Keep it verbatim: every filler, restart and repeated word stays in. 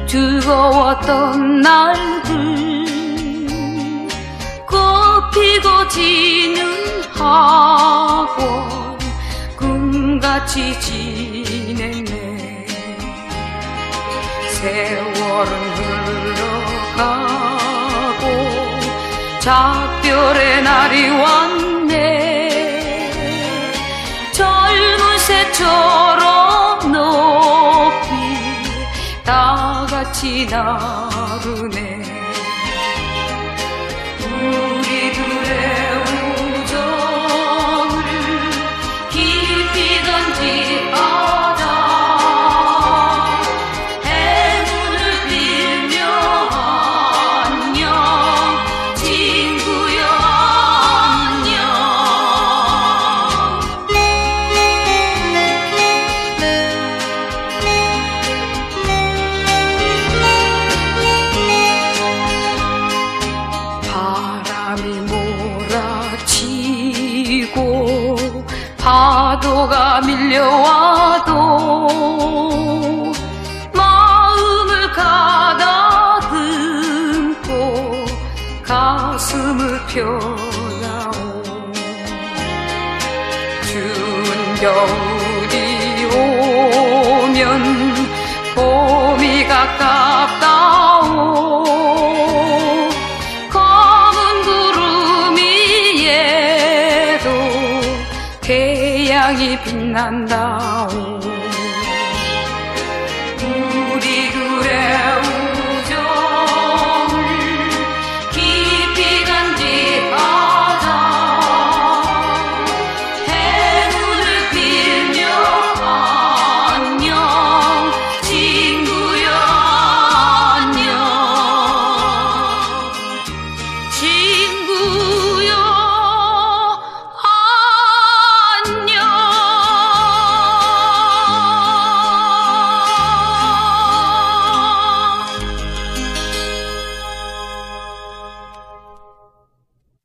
즐거웠던 날들 꽃피고 지는 학원 꿈같이 지냈네. 세월은 흘러가고 작별의 날이 왔네. 젊은 새처럼 높이 다같이 나르네. 우리들의 우정을 깊이 던지하자. 행운을 빌며 안녕 친구여 안녕. 바람이 몰아치고 파도가 밀려와도 마음을 가다듬고 가슴을 펴다오. 추운 겨울이 오면 봄이 가깝다오. 태양이 빛난다.